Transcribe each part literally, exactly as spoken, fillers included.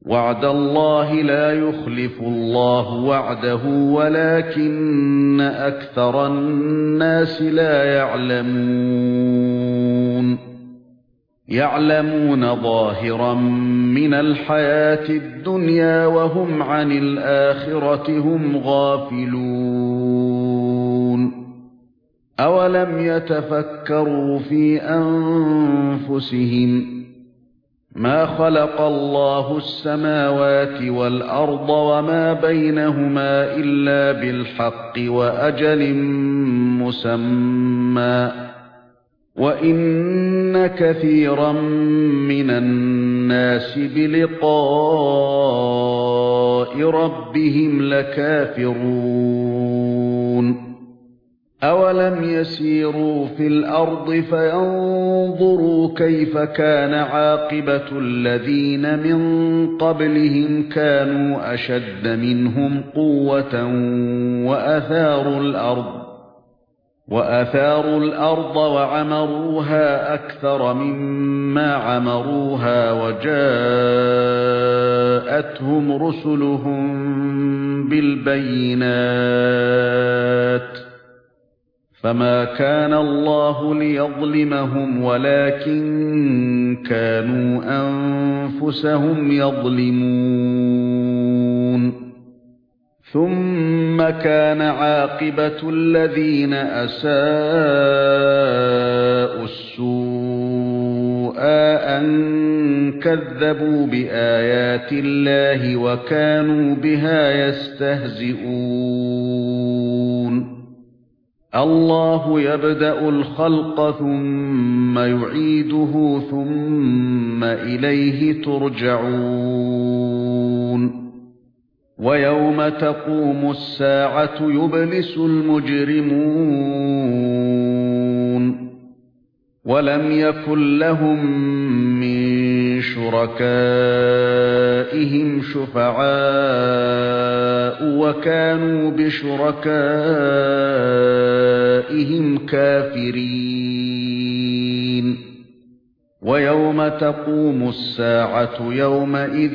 وعد الله لا يخلف الله وعده ولكن أكثر الناس لا يعلمون يعلمون ظاهرا من الحياة الدنيا وهم عن الآخرة هم غافلون أولم يتفكروا في أنفسهم ما خلق الله السماوات والأرض وما بينهما إلا بالحق وأجل مسمى وإن كثيرا من الناس بلقاء ربهم لكافرون أولم يسيروا في الأرض فينظروا كيف كان عاقبة الذين من قبلهم كانوا أشد منهم قوة وأثاروا الأرض وأثاروا الأرض وعمروها أكثر مما عمروها وجاءتهم رسلهم بالبينات فما كان الله ليظلمهم ولكن كانوا أنفسهم يظلمون ثم كان عاقبة الذين أساءوا السوء أن كذبوا بآيات الله وكانوا بها يستهزئون الله يبدأ الخلق ثم يعيده ثم إليه ترجعون ويوم تقوم الساعة يبلس المجرمون ولم يكن لهم من شركائهم شفعاء وكانوا بشركائهم كافرين ويوم تقوم الساعة يومئذ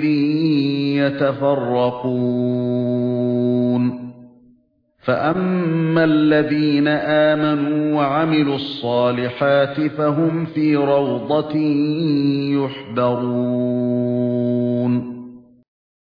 يتفرقون فأما الذين آمنوا وعملوا الصالحات فهم في روضة يحبرون